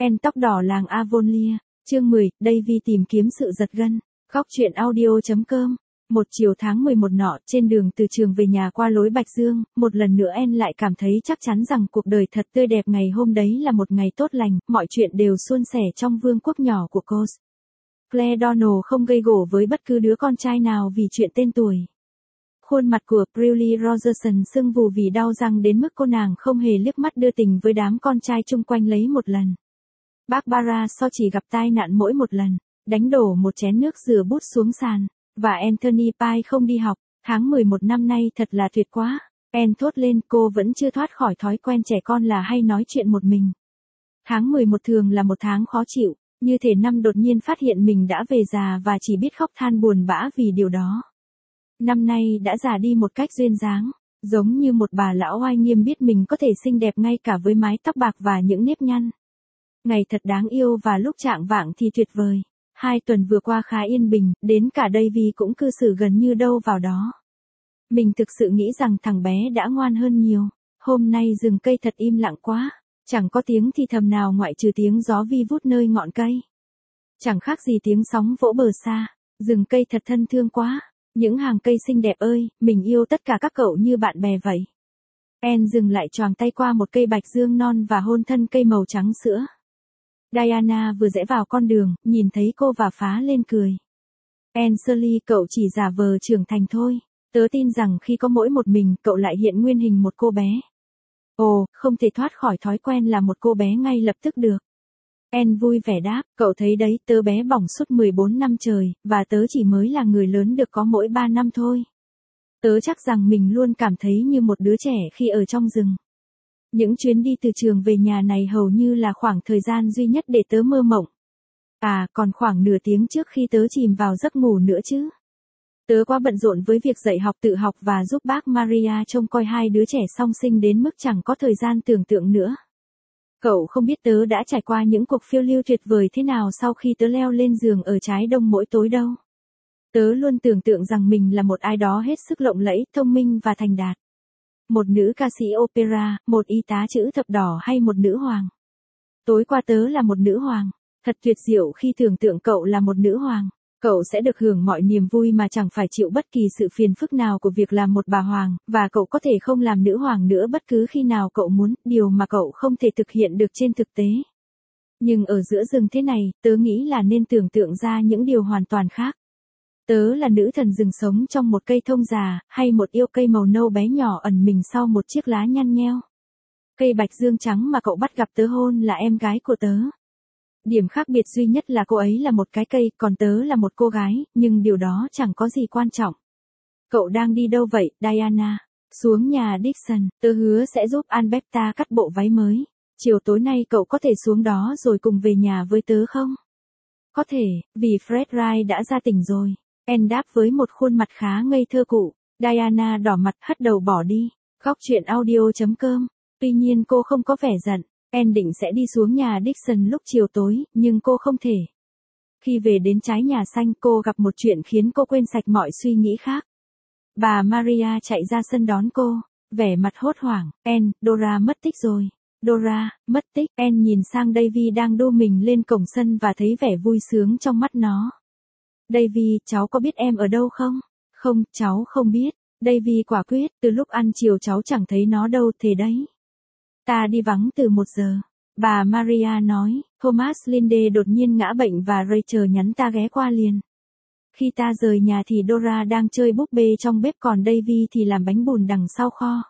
En tóc đỏ làng Avonlea, chương 10, Davy tìm kiếm sự giật gân. Góc truyện audio.com. Một chiều tháng 11 nọ, trên đường từ trường về nhà qua lối Bạch Dương, một lần nữa En lại cảm thấy chắc chắn rằng cuộc đời thật tươi đẹp ngày hôm đấy là một ngày tốt lành, mọi chuyện đều suôn sẻ trong vương quốc nhỏ của cô. Claire Donald không gây gổ với bất cứ đứa con trai nào vì chuyện tên tuổi. Khuôn mặt của Briley Rogerson sưng vù vì đau răng đến mức cô nàng không hề liếc mắt đưa tình với đám con trai chung quanh lấy một lần. Barbara Shaw chỉ gặp tai nạn mỗi một lần, đánh đổ một chén nước rửa bút xuống sàn, và Anthony Pye không đi học. Tháng 11 năm nay thật là tuyệt quá. En thốt lên, cô vẫn chưa thoát khỏi thói quen trẻ con là hay nói chuyện một mình. Tháng 11 thường là một tháng khó chịu, như thể năm đột nhiên phát hiện mình đã về già và chỉ biết khóc than buồn bã vì điều đó. Năm nay đã già đi một cách duyên dáng, giống như một bà lão oai nghiêm biết mình có thể xinh đẹp ngay cả với mái tóc bạc và những nếp nhăn. Ngày thật đáng yêu và lúc chạng vạng thì tuyệt vời. 2 tuần vừa qua khá yên bình, đến cả Davy cũng cư xử gần như đâu vào đó. Mình thực sự nghĩ rằng thằng bé đã ngoan hơn nhiều. Hôm nay rừng cây thật im lặng quá, chẳng có tiếng thì thầm nào ngoại trừ tiếng gió vi vút nơi ngọn cây. Chẳng khác gì tiếng sóng vỗ bờ xa, rừng cây thật thân thương quá. Những hàng cây xinh đẹp ơi, mình yêu tất cả các cậu như bạn bè vậy. En dừng lại choàng tay qua một cây bạch dương non và hôn thân cây màu trắng sữa. Diana vừa rẽ vào con đường, nhìn thấy cô và phá lên cười. Shirley, cậu chỉ giả vờ trưởng thành thôi. Tớ tin rằng khi có mỗi một mình, cậu lại hiện nguyên hình một cô bé. Ồ, không thể thoát khỏi thói quen là một cô bé ngay lập tức được. En vui vẻ đáp, cậu thấy đấy, tớ bé bỏng suốt 14 năm trời, và tớ chỉ mới là người lớn được có mỗi 3 năm thôi. Tớ chắc rằng mình luôn cảm thấy như một đứa trẻ khi ở trong rừng. Những chuyến đi từ trường về nhà này hầu như là khoảng thời gian duy nhất để tớ mơ mộng. À, còn khoảng nửa tiếng trước khi tớ chìm vào giấc ngủ nữa chứ. Tớ quá bận rộn với việc dạy học tự học và giúp bác Maria trông coi 2 đứa trẻ song sinh đến mức chẳng có thời gian tưởng tượng nữa. Cậu không biết tớ đã trải qua những cuộc phiêu lưu tuyệt vời thế nào sau khi tớ leo lên giường ở trái đông mỗi tối đâu. Tớ luôn tưởng tượng rằng mình là một ai đó hết sức lộng lẫy, thông minh và thành đạt. Một nữ ca sĩ opera, một y tá chữ thập đỏ hay một nữ hoàng. Tối qua tớ là một nữ hoàng. Thật tuyệt diệu khi tưởng tượng cậu là một nữ hoàng. Cậu sẽ được hưởng mọi niềm vui mà chẳng phải chịu bất kỳ sự phiền phức nào của việc làm một bà hoàng, và cậu có thể không làm nữ hoàng nữa bất cứ khi nào cậu muốn, điều mà cậu không thể thực hiện được trên thực tế. Nhưng ở giữa rừng thế này, tớ nghĩ là nên tưởng tượng ra những điều hoàn toàn khác. Tớ là nữ thần rừng sống trong một cây thông già, hay một yêu cây màu nâu bé nhỏ ẩn mình sau một chiếc lá nhăn nheo. Cây bạch dương trắng mà cậu bắt gặp tớ hôn là em gái của tớ. Điểm khác biệt duy nhất là cô ấy là một cái cây, còn tớ là một cô gái, nhưng điều đó chẳng có gì quan trọng. Cậu đang đi đâu vậy, Diana? Xuống nhà Dixon, tớ hứa sẽ giúp Alberta cắt bộ váy mới. Chiều tối nay cậu có thể xuống đó rồi cùng về nhà với tớ không? Có thể, vì Fred Wright đã ra tỉnh rồi. En đáp với một khuôn mặt khá ngây thơ cụ. Diana đỏ mặt hất đầu bỏ đi. Góc truyện audio.com. Tuy nhiên cô không có vẻ giận. En định sẽ đi xuống nhà Dixon lúc chiều tối, nhưng cô không thể. Khi về đến trái nhà xanh cô gặp một chuyện khiến cô quên sạch mọi suy nghĩ khác. Bà Maria chạy ra sân đón cô, vẻ mặt hốt hoảng. En, Dora mất tích rồi. Dora, mất tích. En nhìn sang Davy đang đu mình lên cổng sân và thấy vẻ vui sướng trong mắt nó. Davy, cháu có biết em ở đâu không? Không, cháu không biết. Davy quả quyết, từ lúc ăn chiều cháu chẳng thấy nó đâu thế đấy. Ta đi vắng từ 1 giờ. Bà Maria nói, Thomas Linde đột nhiên ngã bệnh và Rachel nhắn ta ghé qua liền. Khi ta rời nhà thì Dora đang chơi búp bê trong bếp còn Davy thì làm bánh bùn đằng sau kho.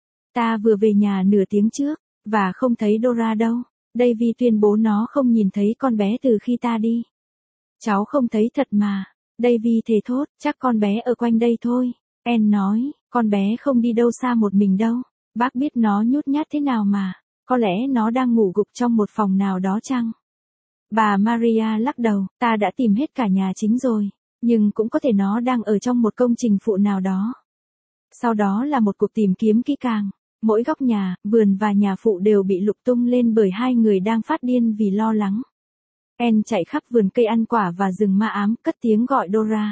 Ta vừa về nhà nửa tiếng trước, và không thấy Dora đâu. Davy tuyên bố nó không nhìn thấy con bé từ khi ta đi. Cháu không thấy thật mà. Davy thề thốt, chắc con bé ở quanh đây thôi. En nói, con bé không đi đâu xa một mình đâu. Bác biết nó nhút nhát thế nào mà. Có lẽ nó đang ngủ gục trong một phòng nào đó chăng? Bà Maria lắc đầu, ta đã tìm hết cả nhà chính rồi. Nhưng cũng có thể nó đang ở trong một công trình phụ nào đó. Sau đó là một cuộc tìm kiếm kỹ càng. Mỗi góc nhà, vườn và nhà phụ đều bị lục tung lên bởi 2 người đang phát điên vì lo lắng. En chạy khắp vườn cây ăn quả và rừng ma ám, cất tiếng gọi Dora.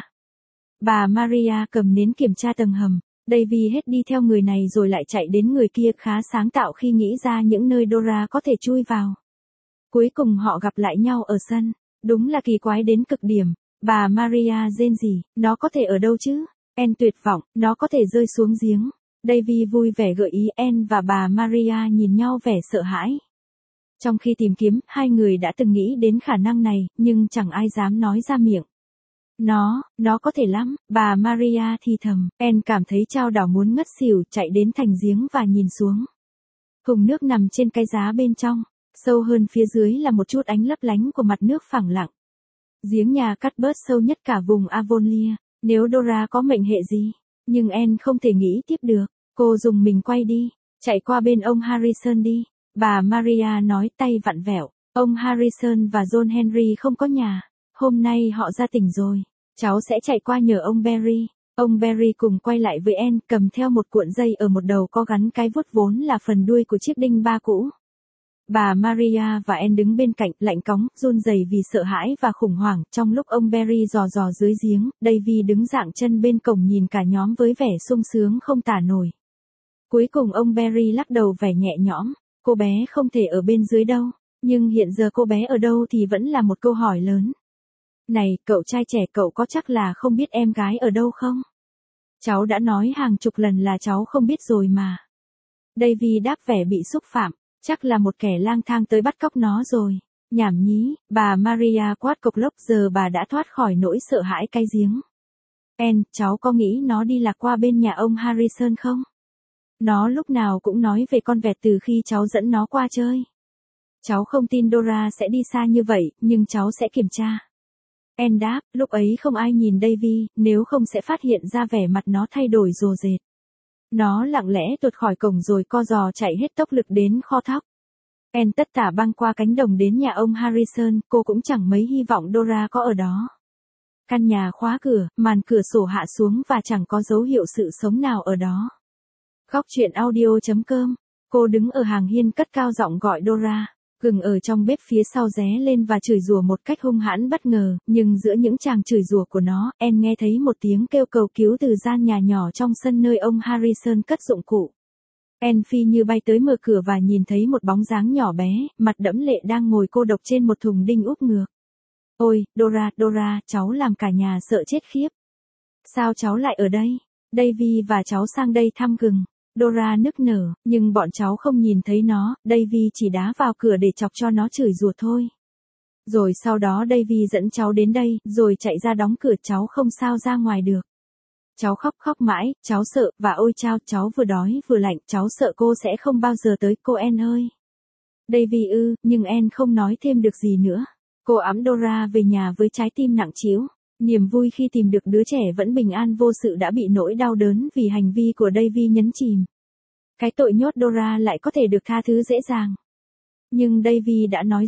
Bà Maria cầm nến kiểm tra tầng hầm. Davy hết đi theo người này rồi lại chạy đến người kia, khá sáng tạo khi nghĩ ra những nơi Dora có thể chui vào. Cuối cùng họ gặp lại nhau ở sân. Đúng là kỳ quái đến cực điểm. Bà Maria rên rỉ, nó có thể ở đâu chứ? Anne tuyệt vọng, nó có thể rơi xuống giếng. Davy vui vẻ gợi ý. Anne và bà Maria nhìn nhau vẻ sợ hãi. Trong khi tìm kiếm, hai người đã từng nghĩ đến khả năng này, nhưng chẳng ai dám nói ra miệng. Nó có thể lắm, bà Maria thì thầm. Anne cảm thấy chao đảo muốn ngất xỉu, chạy đến thành giếng và nhìn xuống. Thùng nước nằm trên cái giá bên trong. Sâu hơn phía dưới là một chút ánh lấp lánh của mặt nước phẳng lặng. Giếng nhà Cuthbert sâu nhất cả vùng Avonlea. Nếu Dora có mệnh hệ gì. Nhưng Anne không thể nghĩ tiếp được. Cô dùng mình quay đi. Chạy qua bên ông Harrison đi. Bà Maria nói, tay vặn vẹo. Ông Harrison và John Henry không có nhà. Hôm nay họ ra tỉnh rồi. Cháu sẽ chạy qua nhờ ông Barry. Ông Barry cùng quay lại với Anne, cầm theo một cuộn dây ở một đầu có gắn cái vuốt vốn là phần đuôi của chiếc đinh ba cũ. Bà Maria và Anne đứng bên cạnh, lạnh cóng, run rẩy vì sợ hãi và khủng hoảng. Trong lúc ông Barry dò dò dưới giếng, Davy đứng dạng chân bên cổng nhìn cả nhóm với vẻ sung sướng không tả nổi. Cuối cùng ông Barry lắc đầu vẻ nhẹ nhõm. Cô bé không thể ở bên dưới đâu. Nhưng hiện giờ cô bé ở đâu thì vẫn là một câu hỏi lớn. Này, cậu trai trẻ, cậu có chắc là không biết em gái ở đâu không? Cháu đã nói hàng chục lần là cháu không biết rồi mà. Davy đáp vẻ bị xúc phạm. Chắc là một kẻ lang thang tới bắt cóc nó rồi. Nhảm nhí, bà Maria quát cộc lốc, giờ bà đã thoát khỏi nỗi sợ hãi cái giếng. Anne, cháu có nghĩ nó đi lạc qua bên nhà ông Harrison không? Nó lúc nào cũng nói về con vẹt từ khi cháu dẫn nó qua chơi. Cháu không tin Dora sẽ đi xa như vậy, nhưng cháu sẽ kiểm tra. Anne đáp, lúc ấy không ai nhìn Davy, nếu không sẽ phát hiện ra vẻ mặt nó thay đổi rồ rệt. Nó lặng lẽ tuột khỏi cổng rồi co giò chạy hết tốc lực đến kho thóc. Anne tất tả băng qua cánh đồng đến nhà ông Harrison, cô cũng chẳng mấy hy vọng Dora có ở đó. Căn nhà khóa cửa, màn cửa sổ hạ xuống và chẳng có dấu hiệu sự sống nào ở đó. Góc truyện audio.com. Cô đứng ở hàng hiên cất cao giọng gọi Dora. Gừng ở trong bếp phía sau ré lên và chửi rủa một cách hung hãn bất ngờ, nhưng giữa những tràng chửi rủa của nó, Anne nghe thấy một tiếng kêu cầu cứu từ gian nhà nhỏ trong sân nơi ông Harrison cất dụng cụ. Anne phi như bay tới mở cửa và nhìn thấy một bóng dáng nhỏ bé, mặt đẫm lệ đang ngồi cô độc trên một thùng đinh úp ngược. Ôi, Dora, cháu làm cả nhà sợ chết khiếp. Sao cháu lại ở đây? Davy và cháu sang đây thăm gừng. Dora nức nở, nhưng bọn cháu không nhìn thấy nó, Davy chỉ đá vào cửa để chọc cho nó chửi rủa thôi. Rồi sau đó Davy dẫn cháu đến đây, rồi chạy ra đóng cửa, cháu không sao ra ngoài được. Cháu khóc mãi, cháu sợ, và ôi chao, cháu vừa đói vừa lạnh, cháu sợ cô sẽ không bao giờ tới, cô Anne ơi. Davy nhưng Anne không nói thêm được gì nữa. Cô ẵm Dora về nhà với trái tim nặng trĩu. Niềm vui khi tìm được đứa trẻ vẫn bình an vô sự đã bị nỗi đau đớn vì hành vi của Davy nhấn chìm. Cái tội nhốt Dora lại có thể được tha thứ dễ dàng. Nhưng Davy đã nói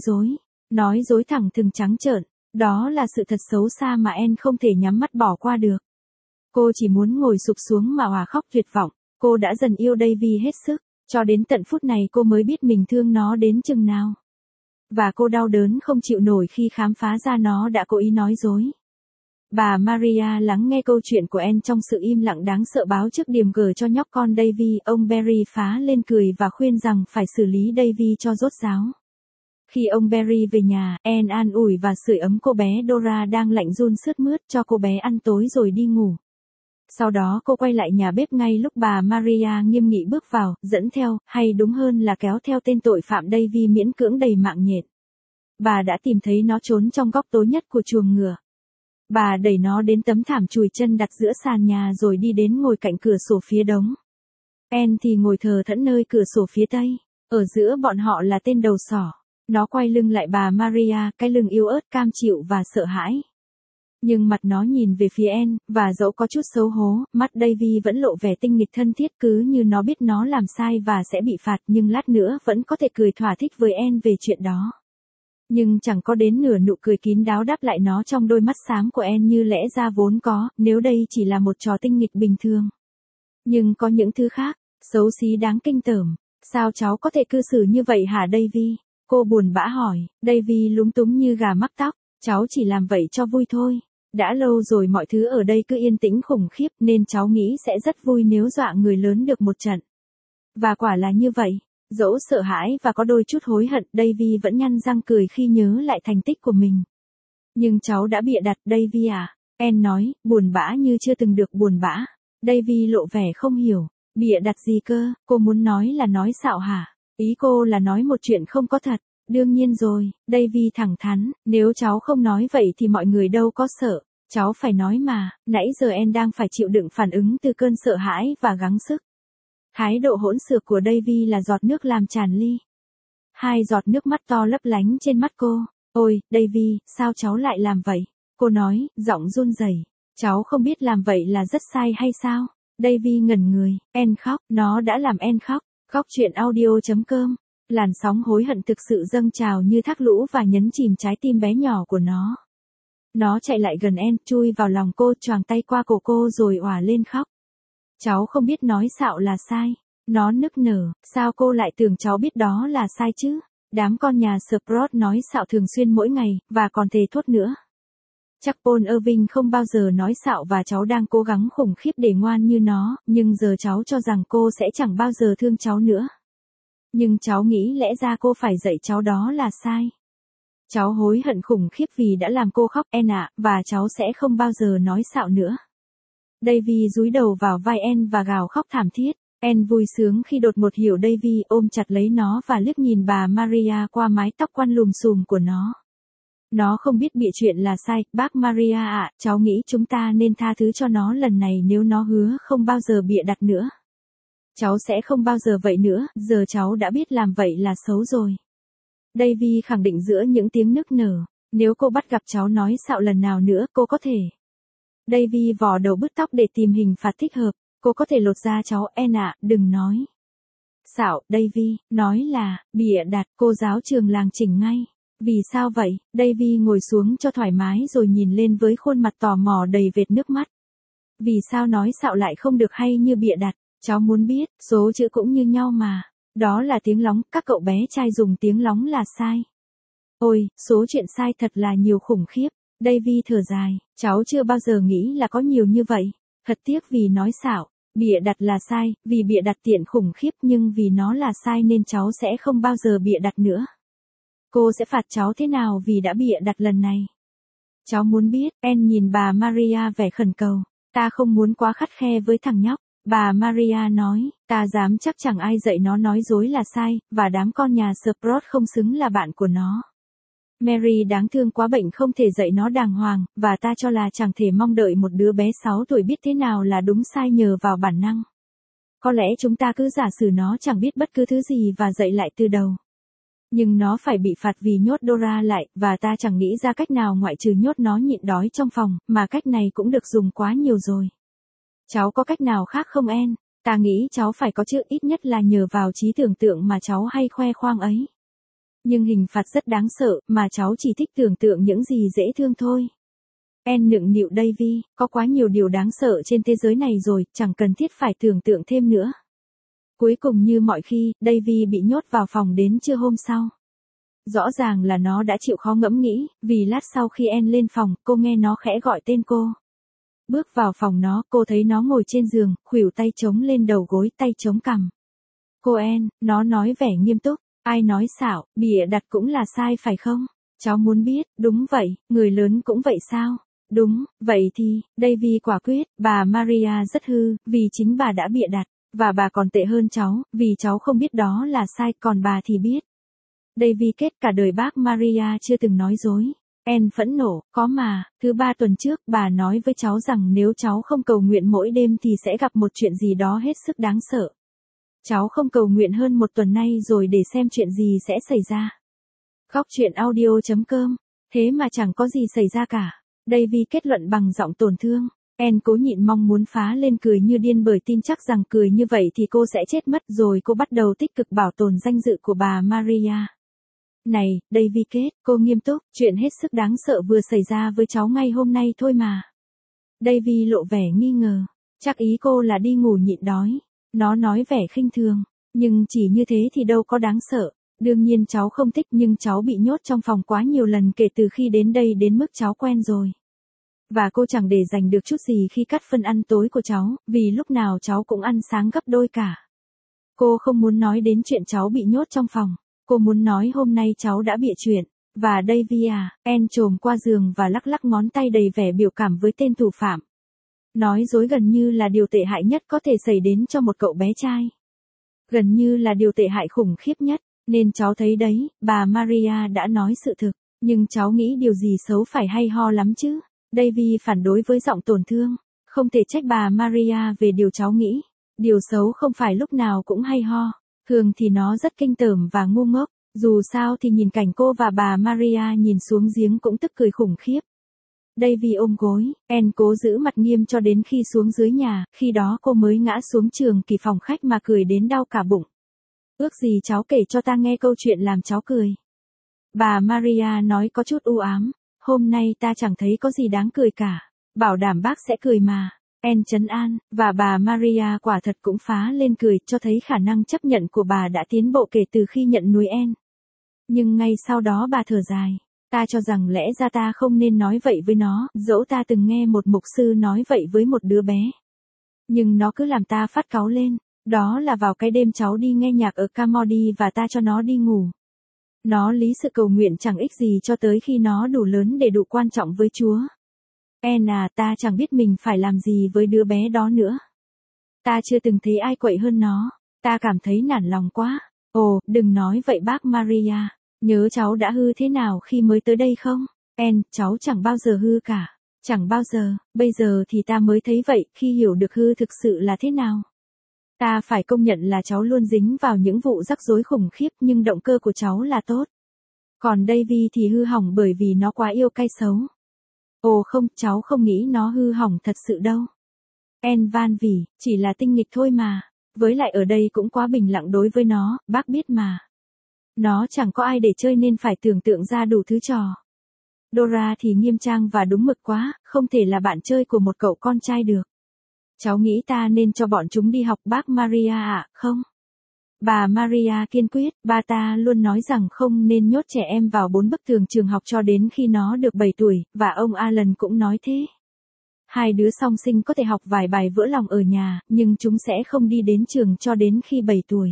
dối thẳng thừng trắng trợn, đó là sự thật xấu xa mà Anne không thể nhắm mắt bỏ qua được. Cô chỉ muốn ngồi sụp xuống mà òa khóc tuyệt vọng, cô đã dần yêu Davy hết sức, cho đến tận phút này cô mới biết mình thương nó đến chừng nào. Và cô đau đớn không chịu nổi khi khám phá ra nó đã cố ý nói dối. Bà Maria lắng nghe câu chuyện của Anne trong sự im lặng đáng sợ báo trước điểm gở cho nhóc con Davy. Ông Barry phá lên cười và khuyên rằng phải xử lý Davy cho rốt ráo. Khi ông Barry về nhà, Anne an ủi và sưởi ấm cô bé Dora đang lạnh run sướt mướt, cho cô bé ăn tối rồi đi ngủ. Sau đó cô quay lại nhà bếp ngay lúc bà Maria nghiêm nghị bước vào, dẫn theo, hay đúng hơn là kéo theo tên tội phạm Davy miễn cưỡng đầy mạng nhện. Bà đã tìm thấy nó trốn trong góc tối nhất của chuồng ngựa. Bà đẩy nó đến tấm thảm chùi chân đặt giữa sàn nhà rồi đi đến ngồi cạnh cửa sổ phía đông. Anne thì ngồi thờ thẫn nơi cửa sổ phía tây. Ở giữa bọn họ là tên đầu sỏ. Nó quay lưng lại bà Maria, cái lưng yếu ớt cam chịu và sợ hãi. Nhưng mặt nó nhìn về phía Anne, và dẫu có chút xấu hố, mắt Davy vẫn lộ vẻ tinh nghịch thân thiết, cứ như nó biết nó làm sai và sẽ bị phạt, nhưng lát nữa vẫn có thể cười thỏa thích với Anne về chuyện đó. Nhưng chẳng có đến nửa nụ cười kín đáo đáp lại nó trong đôi mắt xám của Anne như lẽ ra vốn có, nếu đây chỉ là một trò tinh nghịch bình thường. Nhưng có những thứ khác, xấu xí đáng kinh tởm. Sao cháu có thể cư xử như vậy hả Davy? Cô buồn bã hỏi. Davy lúng túng như gà mắc tóc. Cháu chỉ làm vậy cho vui thôi. Đã lâu rồi mọi thứ ở đây cứ yên tĩnh khủng khiếp nên cháu nghĩ sẽ rất vui nếu dọa người lớn được một trận. Và quả là như vậy. Dẫu sợ hãi và có đôi chút hối hận, Davy vẫn nhăn răng cười khi nhớ lại thành tích của mình. Nhưng cháu đã bịa đặt, Davy à? Anne nói, buồn bã như chưa từng được buồn bã. Davy lộ vẻ không hiểu. Bịa đặt gì cơ, cô muốn nói là nói xạo hả? Ý cô là nói một chuyện không có thật. Đương nhiên rồi, Davy thẳng thắn, nếu cháu không nói vậy thì mọi người đâu có sợ. Cháu phải nói mà, nãy giờ Anne đang phải chịu đựng phản ứng từ cơn sợ hãi và gắng sức. Thái độ hỗn xược của Davy là giọt nước làm tràn ly. 2 giọt nước mắt to lấp lánh trên mắt cô. Ôi, Davy, sao cháu lại làm vậy? Cô nói, giọng run rẩy. Cháu không biết làm vậy là rất sai hay sao? Davy ngẩn người, Anne khóc, nó đã làm Anne khóc. Khóc chuyện audio.com. Làn sóng hối hận thực sự dâng trào như thác lũ và nhấn chìm trái tim bé nhỏ của nó. Nó chạy lại gần Anne, chui vào lòng cô, choàng tay qua cổ cô rồi òa lên khóc. Cháu không biết nói xạo là sai. Nó nức nở, sao cô lại tưởng cháu biết đó là sai chứ? Đám con nhà Sprout nói xạo thường xuyên mỗi ngày, và còn thề thốt nữa. Chắc Paul Irving không bao giờ nói xạo và cháu đang cố gắng khủng khiếp để ngoan như nó, nhưng giờ cháu cho rằng cô sẽ chẳng bao giờ thương cháu nữa. Nhưng cháu nghĩ lẽ ra cô phải dạy cháu đó là sai. Cháu hối hận khủng khiếp vì đã làm cô khóc, Anne ạ, và cháu sẽ không bao giờ nói xạo nữa. Davy dúi đầu vào vai Anne và gào khóc thảm thiết. Anne vui sướng khi đột ngột hiểu Davy, ôm chặt lấy nó và liếc nhìn bà Maria qua mái tóc quăn lùm xùm của nó. Nó không biết bịa chuyện là sai, bác Maria ạ, cháu nghĩ chúng ta nên tha thứ cho nó lần này nếu nó hứa không bao giờ bịa đặt nữa. Cháu sẽ không bao giờ vậy nữa, giờ cháu đã biết làm vậy là xấu rồi. Davy khẳng định giữa những tiếng nức nở, nếu cô bắt gặp cháu nói xạo lần nào nữa, cô có thể. Davy vò đầu bứt tóc để tìm hình phạt thích hợp, cô có thể lột da cháu, Anne ạ, đừng nói. Xạo, Davy, nói là, bịa đặt, cô giáo trường làng chỉnh ngay. Vì sao vậy? Davy ngồi xuống cho thoải mái rồi nhìn lên với khuôn mặt tò mò đầy vệt nước mắt. Vì sao nói xạo lại không được hay như bịa đặt? Cháu muốn biết, số chữ cũng như nhau mà. Đó là tiếng lóng, các cậu bé trai dùng tiếng lóng là sai. Ôi, số chuyện sai thật là nhiều khủng khiếp. Davy thở dài, cháu chưa bao giờ nghĩ là có nhiều như vậy. Thật tiếc vì nói xạo, bịa đặt là sai, vì bịa đặt tiện khủng khiếp nhưng vì nó là sai nên cháu sẽ không bao giờ bịa đặt nữa. Cô sẽ phạt cháu thế nào vì đã bịa đặt lần này? Cháu muốn biết, Anne nhìn bà Maria vẻ khẩn cầu. Ta không muốn quá khắt khe với thằng nhóc. Bà Maria nói, ta dám chắc chẳng ai dạy nó nói dối là sai, và đám con nhà Sprout không xứng là bạn của nó. Mary đáng thương quá bệnh không thể dạy nó đàng hoàng, và ta cho là chẳng thể mong đợi một đứa bé 6 tuổi biết thế nào là đúng sai nhờ vào bản năng. Có lẽ chúng ta cứ giả sử nó chẳng biết bất cứ thứ gì và dạy lại từ đầu. Nhưng nó phải bị phạt vì nhốt Dora lại, và ta chẳng nghĩ ra cách nào ngoại trừ nhốt nó nhịn đói trong phòng, mà cách này cũng được dùng quá nhiều rồi. Cháu có cách nào khác không Anne? Ta nghĩ cháu phải có chứ, ít nhất là nhờ vào trí tưởng tượng mà cháu hay khoe khoang ấy. Nhưng hình phạt rất đáng sợ, mà cháu chỉ thích tưởng tượng những gì dễ thương thôi. Anne nựng nịu Davy, có quá nhiều điều đáng sợ trên thế giới này rồi, chẳng cần thiết phải tưởng tượng thêm nữa. Cuối cùng như mọi khi, Davy bị nhốt vào phòng đến trưa hôm sau. Rõ ràng là nó đã chịu khó ngẫm nghĩ, vì lát sau khi Anne lên phòng, cô nghe nó khẽ gọi tên cô. Bước vào phòng nó, cô thấy nó ngồi trên giường, khuỷu tay chống lên đầu gối, tay chống cằm. Cô Anne, nó nói vẻ nghiêm túc, ai nói xạo, bịa đặt cũng là sai phải không? Cháu muốn biết, đúng vậy, người lớn cũng vậy sao? Đúng, vậy thì, Davy quả quyết, bà Maria rất hư, vì chính bà đã bịa đặt, và bà còn tệ hơn cháu, vì cháu không biết đó là sai, còn bà thì biết. Davy kết cả đời bác Maria chưa từng nói dối. Anne phẫn nộ, có mà, thứ 3 tuần trước, bà nói với cháu rằng nếu cháu không cầu nguyện mỗi đêm thì sẽ gặp một chuyện gì đó hết sức đáng sợ. Cháu không cầu nguyện hơn 1 tuần nay rồi để xem chuyện gì sẽ xảy ra. Khóc chuyện audio.com, thế mà chẳng có gì xảy ra cả. Davy kết luận bằng giọng tổn thương. Anne cố nhịn mong muốn phá lên cười như điên bởi tin chắc rằng cười như vậy thì cô sẽ chết mất, rồi cô bắt đầu tích cực bảo tồn danh dự của bà Maria. Này, Davy kết, cô nghiêm túc, chuyện hết sức đáng sợ vừa xảy ra với cháu ngay hôm nay thôi mà. Davy lộ vẻ nghi ngờ, chắc ý cô là đi ngủ nhịn đói. Nó nói vẻ khinh thường, nhưng chỉ như thế thì đâu có đáng sợ. Đương nhiên cháu không thích, nhưng cháu bị nhốt trong phòng quá nhiều lần kể từ khi đến đây đến mức cháu quen rồi. Và cô chẳng để dành được chút gì khi cắt phân ăn tối của cháu, vì lúc nào cháu cũng ăn sáng gấp đôi cả. Cô không muốn nói đến chuyện cháu bị nhốt trong phòng. Cô muốn nói hôm nay cháu đã bịa chuyện. Và Davy à, Anne chồm qua giường và lắc lắc ngón tay đầy vẻ biểu cảm với tên thủ phạm. Nói dối gần như là điều tệ hại nhất có thể xảy đến cho một cậu bé trai. Gần như là điều tệ hại khủng khiếp nhất, nên cháu thấy đấy, bà Maria đã nói sự thực, nhưng cháu nghĩ điều gì xấu phải hay ho lắm chứ. Davy phản đối với giọng tổn thương, không thể trách bà Maria về điều cháu nghĩ. Điều xấu không phải lúc nào cũng hay ho, thường thì nó rất kinh tởm và ngu ngốc. Dù sao thì nhìn cảnh cô và bà Maria nhìn xuống giếng cũng tức cười khủng khiếp. Davy ôm gối, Anne cố giữ mặt nghiêm cho đến khi xuống dưới nhà, khi đó cô mới ngã xuống trường kỳ phòng khách mà cười đến đau cả bụng. Ước gì cháu kể cho ta nghe câu chuyện làm cháu cười. Bà Maria nói có chút u ám, hôm nay ta chẳng thấy có gì đáng cười cả, bảo đảm bác sẽ cười mà. Anne trấn an, và bà Maria quả thật cũng phá lên cười, cho thấy khả năng chấp nhận của bà đã tiến bộ kể từ khi nhận nuôi Anne. Nhưng ngay sau đó bà thở dài. Ta cho rằng lẽ ra ta không nên nói vậy với nó, dẫu ta từng nghe một mục sư nói vậy với một đứa bé. Nhưng nó cứ làm ta phát cáu lên. Đó là vào cái đêm cháu đi nghe nhạc ở Camodi và ta cho nó đi ngủ. Nó lý sự cầu nguyện chẳng ích gì cho tới khi nó đủ lớn để đủ quan trọng với Chúa. Anne à, ta chẳng biết mình phải làm gì với đứa bé đó nữa. Ta chưa từng thấy ai quậy hơn nó. Ta cảm thấy nản lòng quá. Ồ, đừng nói vậy bác Maria. Nhớ cháu đã hư thế nào khi mới tới đây không? Anne, cháu chẳng bao giờ hư cả. Chẳng bao giờ, bây giờ thì ta mới thấy vậy, khi hiểu được hư thực sự là thế nào. Ta phải công nhận là cháu luôn dính vào những vụ rắc rối khủng khiếp, nhưng động cơ của cháu là tốt. Còn Davy thì hư hỏng bởi vì nó quá yêu cay xấu. Ồ không, cháu không nghĩ nó hư hỏng thật sự đâu. Anne van vỉ, chỉ là tinh nghịch thôi mà. Với lại ở đây cũng quá bình lặng đối với nó, bác biết mà. Nó chẳng có ai để chơi nên phải tưởng tượng ra đủ thứ trò. Dora thì nghiêm trang và đúng mực quá, không thể là bạn chơi của một cậu con trai được. Cháu nghĩ ta nên cho bọn chúng đi học bác Maria ạ, không? Bà Maria kiên quyết, ba ta luôn nói rằng không nên nhốt trẻ em vào 4 bức tường trường học cho đến khi nó được 7 tuổi, và ông Alan cũng nói thế. Hai đứa song sinh có thể học vài bài vỡ lòng ở nhà, nhưng chúng sẽ không đi đến trường cho đến khi 7 tuổi.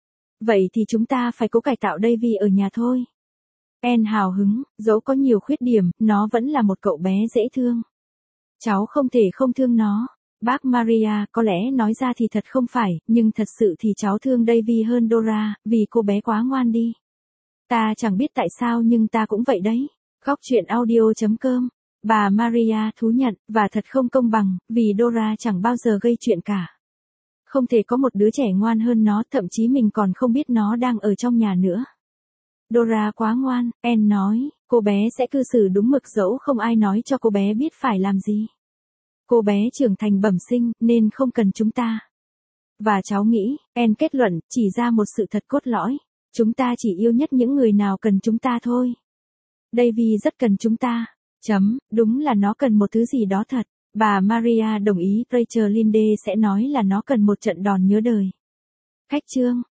Vậy thì chúng ta phải cố cải tạo Davy ở nhà thôi. Anne hào hứng, dẫu có nhiều khuyết điểm, nó vẫn là một cậu bé dễ thương. Cháu không thể không thương nó. Bác Maria, có lẽ nói ra thì thật không phải, nhưng thật sự thì cháu thương Davy hơn Dora, vì cô bé quá ngoan đi. Ta chẳng biết tại sao nhưng ta cũng vậy đấy. Góc truyện audio.com. Bà Maria thú nhận, và thật không công bằng, vì Dora chẳng bao giờ gây chuyện cả. Không thể có một đứa trẻ ngoan hơn nó, thậm chí mình còn không biết nó đang ở trong nhà nữa. Dora quá ngoan, Anne nói, cô bé sẽ cư xử đúng mực dẫu không ai nói cho cô bé biết phải làm gì. Cô bé trưởng thành bẩm sinh, nên không cần chúng ta. Và cháu nghĩ, Anne kết luận, chỉ ra một sự thật cốt lõi. Chúng ta chỉ yêu nhất những người nào cần chúng ta thôi. Davy rất cần chúng ta. Đúng là nó cần một thứ gì đó thật. Bà Maria đồng ý, Rachel Linde sẽ nói là nó cần một trận đòn nhớ đời. Khách chương.